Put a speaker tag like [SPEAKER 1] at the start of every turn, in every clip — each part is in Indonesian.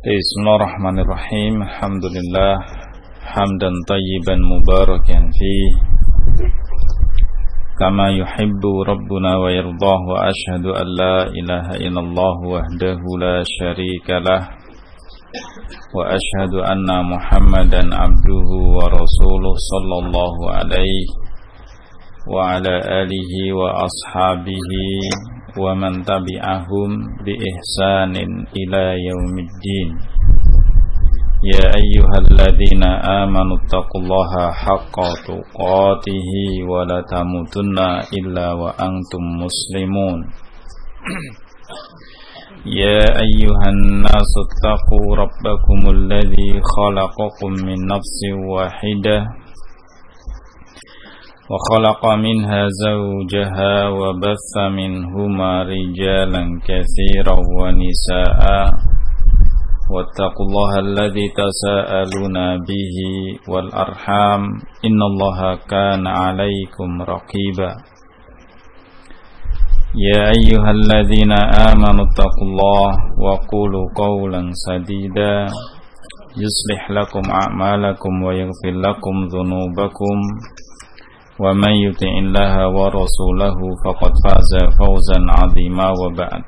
[SPEAKER 1] Bismillahirrahmanirrahim. Alhamdulillah hamdan tayyiban mubarakan fih kama yuhibbu rabbuna wa yardah, wa ashhadu an la ilaha illallah wahdahu la syarikalah wa ashhadu anna Muhammadan abduhu wa rasuluh sallallahu alaihi wa ala alihi wa ashabihi wa man tabi'ahum bi ihsanin ila yaumiddin. Ya ayyuhalladzina amanu taqullaha haqqa tuqatih wa la tamutunna illa wa antum muslimun. Ya ayyuhan nasu taqu rabbakumul ladzi khalaqakum min nafsin wahidah wa khalaqa minha zawjaha wa batha minhuma rijalan katsiran wa nisaa wattaqullaha alladzi tasaaluna bihi wal arham innallaha kana 'alaikum raqiba. Ya ayyuhalladzina amanu taqullaha wa qulu qawlan sadida yuslih lakum a'malakum wa yaghfir lakum dhunubakum wa man yuti'illaha wa rasulahu faqad faza fawzan 'azima wa ba'd.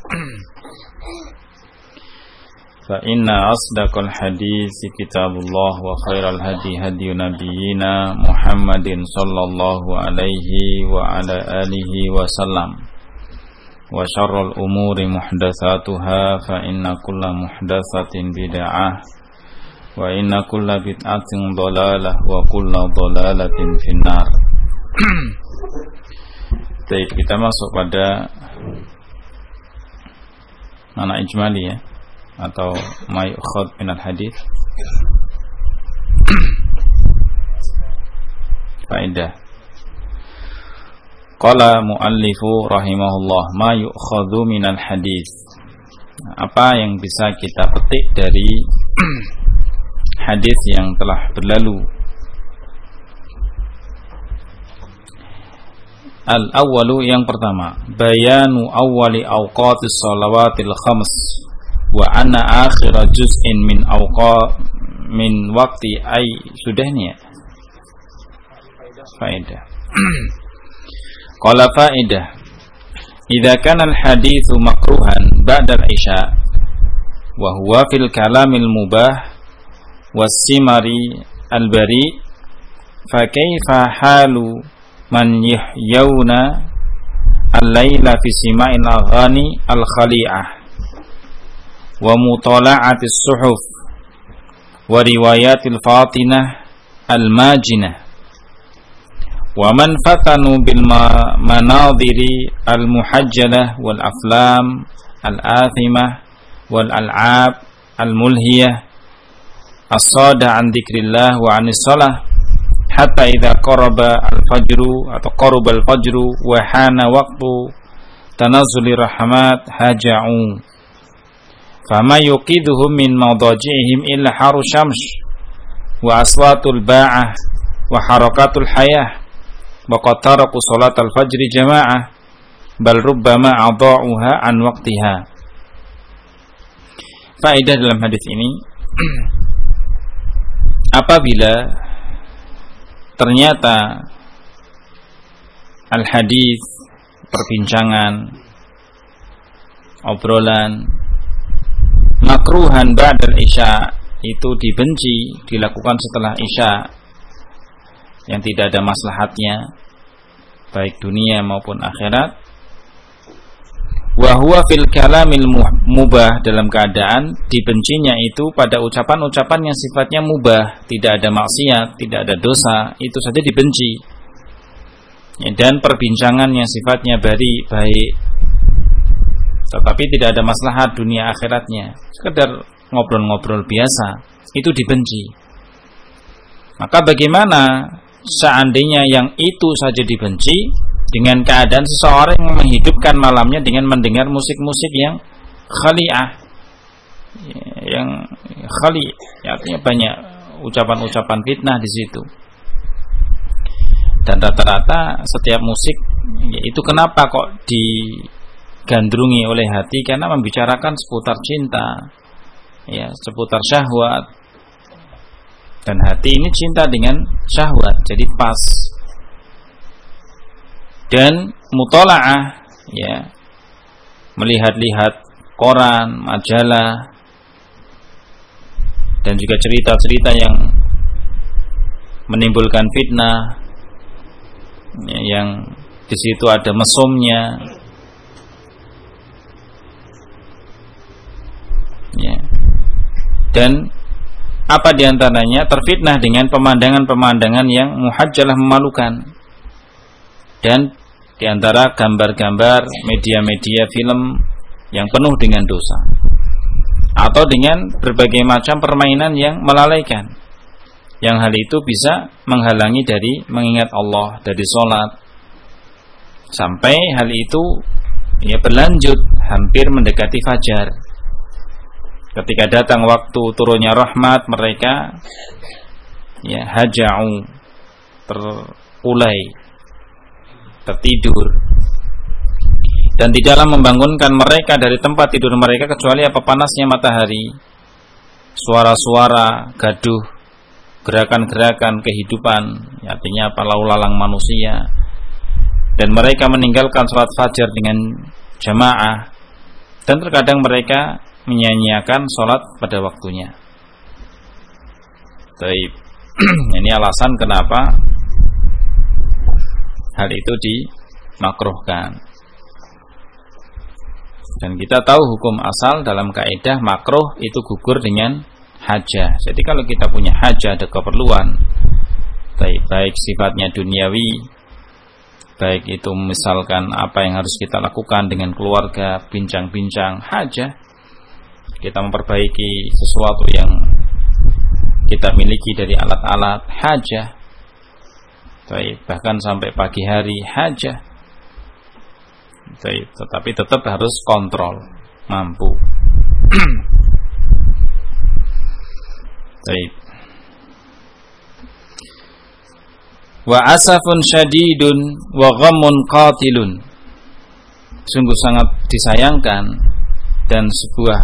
[SPEAKER 1] Fa inna asdaqal hadits kitabullah wa khairal hadi hadi nabiyyina Muhammadin sallallahu alaihi wa ala alihi wa sallam. Wa syarrul umuri muhdatsatuha fa inna kulla muhdatsatin bid'ah wa inna kulla bid'atin dhalalah wa kulla dhalalatin finnar. Baik, kita masuk pada mana ijmali ya, atau ma yu'khadh minal hadits. Faedah. Qala muallifu rahimahullah, ma yu'khadhu minal hadits. Apa yang bisa kita petik dari hadis yang telah berlalu? Al-awwalu, yang pertama, bayanu awwali awqatis shalawatil khams wa anna akhira juz'in min waqti ay. Sudah nih ya? Faedah. Qala faedah, idza kana al-haditsu makruhan ba'da al-isya wa huwa fil kalamil mubah was-simari al-bari, fa kaifa halu man yahyuna al-laila fi sima'il aghani al-khali'ah wa mutala'atis suhuf wa riwayatil fatinah al-majinah wa man fatanu bil manadhiri al-muhajjalah wal aflam al-athimah wal al'ab al-mulhiyah as-sada an dzikrillah wa anis shalah hatta idza qaraba al-fajru atau qaraba al-fajru wa hana waqtu tanazzuli rahmat haja'u fama yuqiduhum min madaji'ihim illa haru syams wa aswatul ba'ah wa harakatul hayah wa qad taraku salatal fajri jama'ah bal rubbama adha'uha an waqtiha. Faedah dalam hadis ini, apabila ternyata al-hadis, perbincangan, obrolan makruhan ba'dal isya, itu dibenci, dilakukan setelah isya, yang tidak ada maslahatnya baik dunia maupun akhirat, wa huwa fil kalamil mubah, dalam keadaan dibencinya itu pada ucapan-ucapan yang sifatnya mubah, tidak ada maksiat, tidak ada dosa, itu saja dibenci. Dan perbincangan yang sifatnya baik, tetapi tidak ada maslahat dunia akhiratnya, sekedar ngobrol-ngobrol biasa, itu dibenci. Maka bagaimana seandainya yang itu saja dibenci dengan keadaan seseorang yang menghidupkan malamnya dengan mendengar musik-musik yang khali'ah, yang khali', artinya banyak ucapan-ucapan fitnah di situ. Dan rata-rata setiap musik itu kenapa kok digandrungi oleh hati? Karena membicarakan seputar cinta, ya, seputar syahwat. Dan hati ini cinta dengan syahwat, jadi pas. Dan mutola'ah, ya, melihat-lihat koran, majalah, dan juga cerita-cerita yang menimbulkan fitnah, ya, yang di situ ada mesumnya, ya. Dan apa diantaranya? Terfitnah dengan pemandangan-pemandangan yang muhajjalah, memalukan. Dan diantara gambar-gambar, media-media film yang penuh dengan dosa, atau dengan berbagai macam permainan yang melalaikan, yang hal itu bisa menghalangi dari mengingat Allah, dari sholat, sampai hal itu ya berlanjut hampir mendekati fajar. Ketika datang waktu turunnya rahmat, mereka ya haja'u, terulai, tertidur, dan tidaklah membangunkan mereka dari tempat tidur mereka kecuali apa? Panasnya matahari, suara-suara gaduh, gerakan-gerakan kehidupan, artinya apa? Lalu lalang manusia. Dan mereka meninggalkan sholat fajar dengan jamaah, dan terkadang mereka menyanyiakan sholat pada waktunya. Baik. Ini alasan kenapa hal itu dimakruhkan. Dan kita tahu hukum asal dalam kaidah makruh itu gugur dengan hajah. Jadi kalau kita punya hajah, ada keperluan, baik sifatnya duniawi, baik itu misalkan apa yang harus kita lakukan dengan keluarga, bincang-bincang, hajah, kita memperbaiki sesuatu yang kita miliki dari alat-alat, hajah, bahkan sampai pagi hari, hajah. Tetapi tetap harus kontrol, mampu. Wa asafun syadidun wa ghammun qatilun. Sungguh sangat disayangkan dan sebuah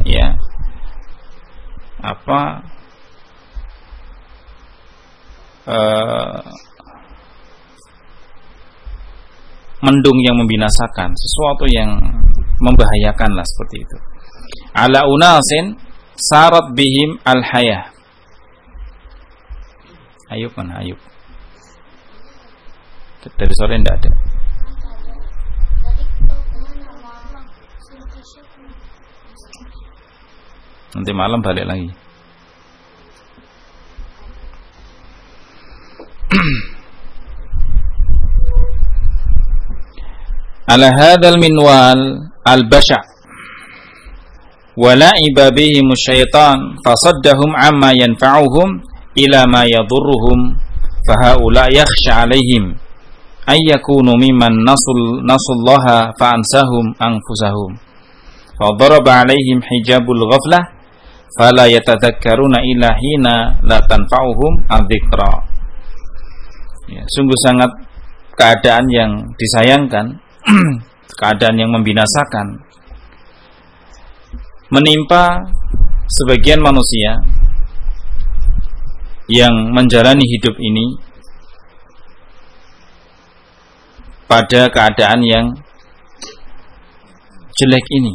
[SPEAKER 1] mendung yang membinasakan, sesuatu yang membahayakan lah, seperti itu. Ala unasin sarat bihim al-hayah. Ayub mana Ayub? Dari sore tidak ada. Nanti malam balik lagi. Ala hadzal minwal al-basha' wa la'iba bihim syaitan fasaddahum amma yanfa'uhum ila ma yadhurruhum fa haula yakhsha 'alaihim ay yakunu mimman nasullaha fa ansahum anfusahum fa daraba 'alaihim hijabul ghaflah fala yatadhakkaruna illa hina la tanfa'uhum adzikra. Ya, sungguh sangat keadaan yang disayangkan, keadaan yang membinasakan menimpa sebagian manusia yang menjalani hidup ini pada keadaan yang jelek ini.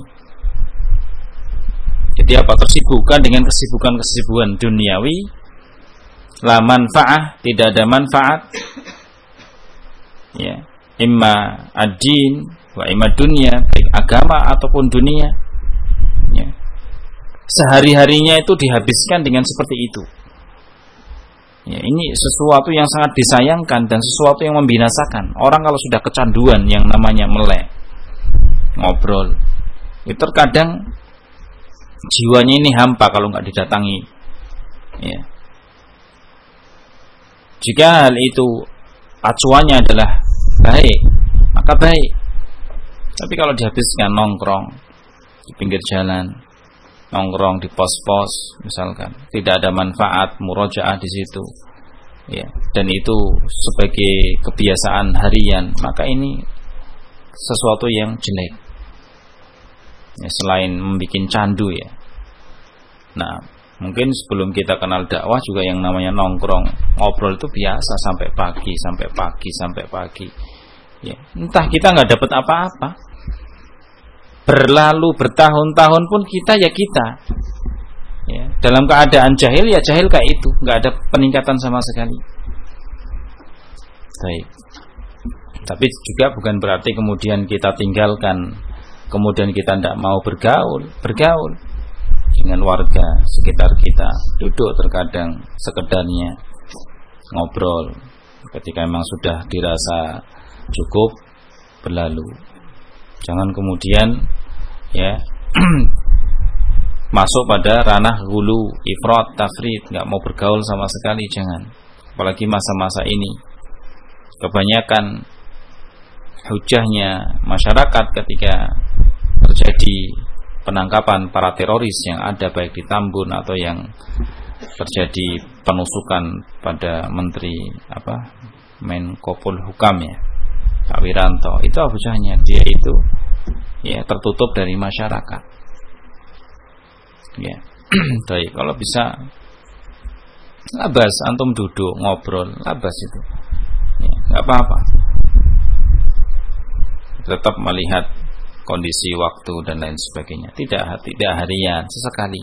[SPEAKER 1] Jadi apa? Tersibukkan dengan kesibukan duniawi, la manfaah, tidak ada manfaat, ya, imma ad-din wa imma dunia, baik agama ataupun dunia, ya. Sehari-harinya itu dihabiskan dengan seperti itu. Ya, ini sesuatu yang sangat disayangkan dan sesuatu yang membinasakan. Orang kalau sudah kecanduan yang namanya melek, ngobrol, itu terkadang jiwanya ini hampa kalau nggak didatangi. Ya. Jika hal itu acuannya adalah baik, maka baik. Tapi kalau dihabiskan nongkrong di pinggir jalan, nongkrong di pos-pos misalkan, tidak ada manfaat murojaah di situ, ya, dan itu sebagai kebiasaan harian, maka ini sesuatu yang jelek, ya, selain membuat candu, ya, Nah, mungkin sebelum kita kenal dakwah juga yang namanya nongkrong, ngobrol itu biasa sampai pagi. Ya, entah kita nggak dapat apa-apa. Berlalu bertahun-tahun pun kita. Ya, dalam keadaan jahil ya jahil kayak itu, nggak ada peningkatan sama sekali. Baik. Tapi juga bukan berarti kemudian kita tinggalkan, kemudian kita tidak mau bergaul dengan warga sekitar kita, duduk terkadang sekedarnya ngobrol ketika memang sudah dirasa cukup, berlalu. Jangan kemudian ya masuk pada ranah hulu, ifrat, tafrid, nggak mau bergaul sama sekali, jangan. Apalagi masa-masa ini kebanyakan hujahnya masyarakat ketika terjadi penangkapan para teroris yang ada baik di Tambun atau yang terjadi penusukan pada Menteri Menko Polhukam ya, Pak Wiranto. Itu hujahnya, dia itu ya tertutup dari masyarakat. Ya. Baik, kalau bisa labas antum duduk ngobrol, labas itu. Ya, enggak apa-apa. Tetap melihat kondisi waktu dan lain sebagainya. Tidak harian, sesekali.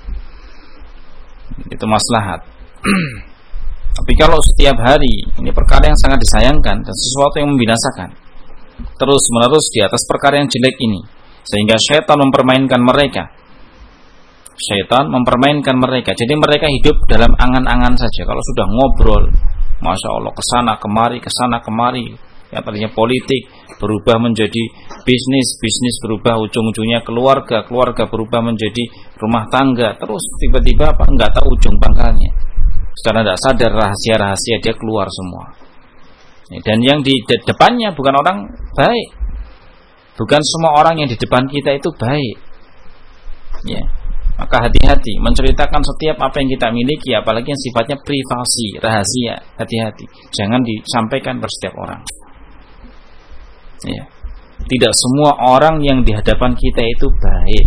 [SPEAKER 1] Itu maslahat. Tapi kalau setiap hari, ini perkara yang sangat disayangkan dan sesuatu yang membinasakan. Terus menerus di atas perkara yang jelek ini, sehingga syaitan mempermainkan mereka. Jadi mereka hidup dalam angan-angan saja. Kalau sudah ngobrol, masya Allah, kesana kemari. Yang tadinya politik berubah menjadi bisnis berubah ujung-ujungnya keluarga berubah menjadi rumah tangga. Terus tiba-tiba enggak tahu ujung pangkalnya. Secara tidak sadar rahasia-rahasia dia keluar semua. Dan yang di depannya bukan orang baik. Bukan semua orang yang di depan kita itu baik. Ya. Maka hati-hati menceritakan setiap apa yang kita miliki, apalagi yang sifatnya privasi, rahasia. Hati-hati, jangan disampaikan ke setiap orang. Ya. Tidak semua orang yang di hadapan kita itu baik.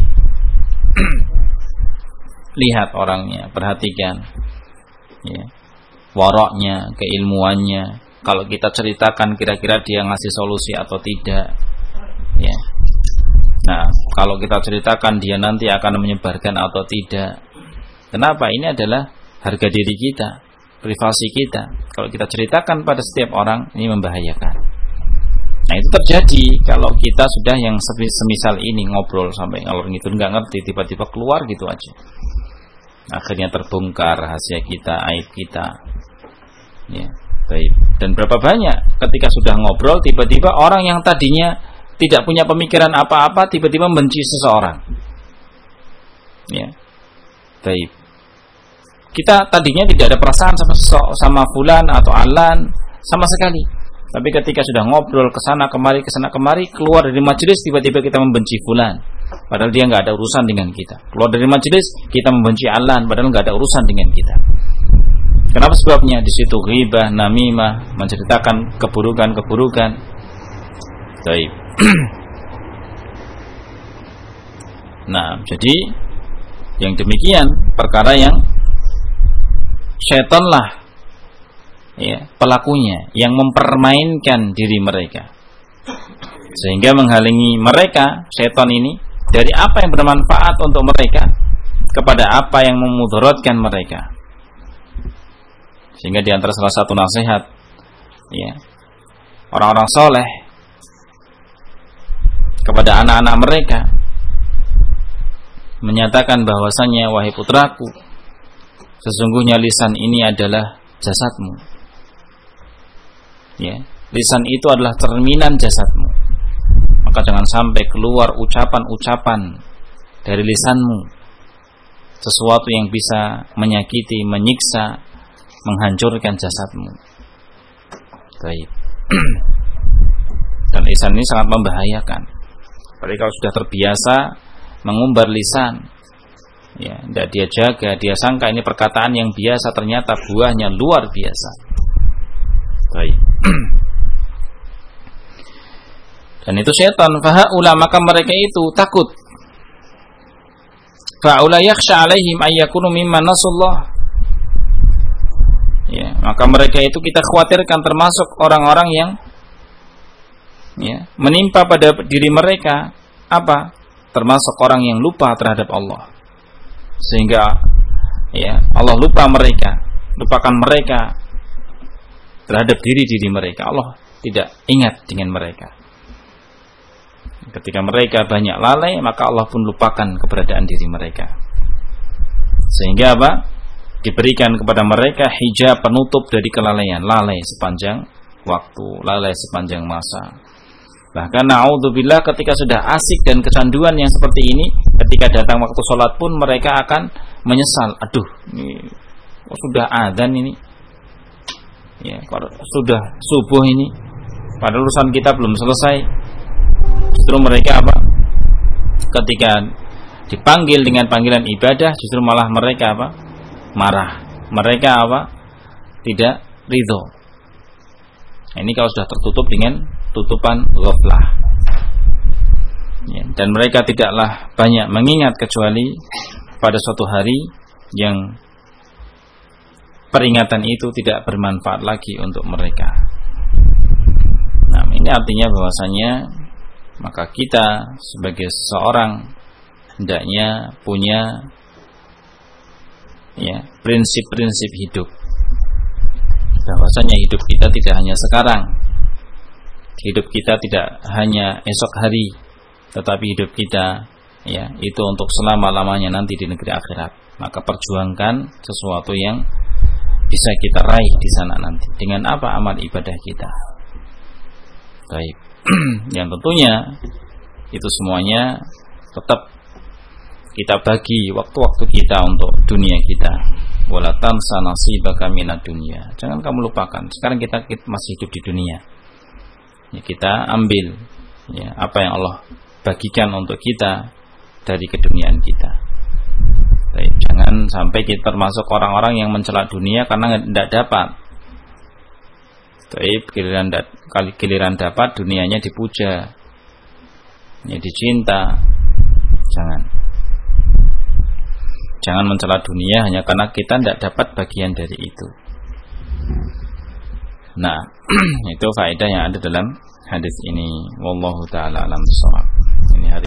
[SPEAKER 1] Lihat orangnya, perhatikan. Ya. Waroknya, keilmuannya. Kalau kita ceritakan kira-kira dia ngasih solusi atau tidak. Ya. Nah, kalau kita ceritakan dia nanti akan menyebarkan atau tidak. Kenapa? Ini adalah harga diri kita, privasi kita. Kalau kita ceritakan pada setiap orang, ini membahayakan. Nah, itu terjadi kalau kita sudah yang semisal ini ngobrol sampai ngalor ngidul nggak ngerti, tiba-tiba keluar gitu aja. Akhirnya terbongkar rahasia kita, aib kita. Ya, baik. Dan berapa banyak ketika sudah ngobrol, tiba-tiba orang yang tadinya tidak punya pemikiran apa-apa tiba-tiba membenci seseorang. Ya. Baik. Kita tadinya tidak ada perasaan sama fulan atau alan sama sekali. Tapi ketika sudah ngobrol kesana kemari, keluar dari majelis tiba-tiba kita membenci fulan. Padahal dia nggak ada urusan dengan kita. Keluar dari majelis kita membenci alan, padahal nggak ada urusan dengan kita. Kenapa sebabnya? Di situ ghibah, namimah, menceritakan keburukan. Baik. Nah, jadi yang demikian perkara yang syaitanlah ya pelakunya yang mempermainkan diri mereka sehingga menghalangi mereka syaitan ini dari apa yang bermanfaat untuk mereka kepada apa yang memudaratkan mereka. Sehingga di antara salah satu nasihat ya orang-orang soleh kepada anak-anak mereka menyatakan bahwasanya wahai putraku, sesungguhnya lisan ini adalah jasadmu. Ya, lisan itu adalah cerminan jasadmu. Maka jangan sampai keluar ucapan-ucapan dari lisanmu sesuatu yang bisa menyakiti, menyiksa, menghancurkan jasadmu. Baik. Dan lisan ini sangat membahayakan. Apalagi kalau sudah terbiasa mengumbar lisan, ya, tidak dia jaga, dia sangka ini perkataan yang biasa, ternyata buahnya luar biasa. Baik. Dan itu syaitan, fahaula, maka mereka itu takut fa'ula yakhsha 'alaihim ayyakunu mimman nasullah. Ya, maka mereka itu kita khawatirkan termasuk orang-orang yang menimpa pada diri mereka apa? Termasuk orang yang lupa terhadap Allah. Sehingga Allah lupakan mereka terhadap diri mereka. Allah tidak ingat dengan mereka. Ketika mereka banyak lalai, maka Allah pun lupakan keberadaan diri mereka. Sehingga apa? Diberikan kepada mereka hijab penutup dari kelalaian, lalai sepanjang waktu, lalai sepanjang masa. Bahkan na'udzubillah, ketika sudah asik dan kecanduan yang seperti ini, ketika datang waktu sholat pun mereka akan menyesal. Aduh, ini sudah adzan ini, sudah subuh ini, padahal urusan kita belum selesai. Justru mereka apa? Ketika dipanggil dengan panggilan ibadah, justru malah mereka apa? Marah. Mereka apa? Tidak ridho. Ini kalau sudah tertutup dengan tutupan ghaflah. Dan mereka tidaklah banyak mengingat kecuali pada suatu hari yang peringatan itu tidak bermanfaat lagi untuk mereka. Nah, ini artinya bahwasanya maka kita sebagai seseorang hendaknya punya prinsip-prinsip hidup. Bahwasanya hidup kita tidak hanya sekarang, hidup kita tidak hanya esok hari, tetapi hidup kita itu untuk selama-lamanya nanti di negeri akhirat. Maka perjuangkan sesuatu yang bisa kita raih di sana nanti. Dengan apa? Amal ibadah kita. Baik. Yang tentunya itu semuanya tetap kita bagi waktu-waktu kita untuk dunia kita. Wala tansa nasibaka minad dunya. Jangan kamu lupakan. Sekarang kita masih hidup di dunia. Kita ambil apa yang Allah bagikan untuk kita dari keduniaan kita. Baik, jangan sampai kita termasuk orang-orang yang mencela dunia karena tidak dapat. Baik, giliran dapat dunianya dipuja, dicinta. Jangan mencela dunia hanya karena kita tidak dapat bagian dari itu. Nah, itu faedah yang ada dalam hadis ini. Wallahu taala alam bissawab. Ini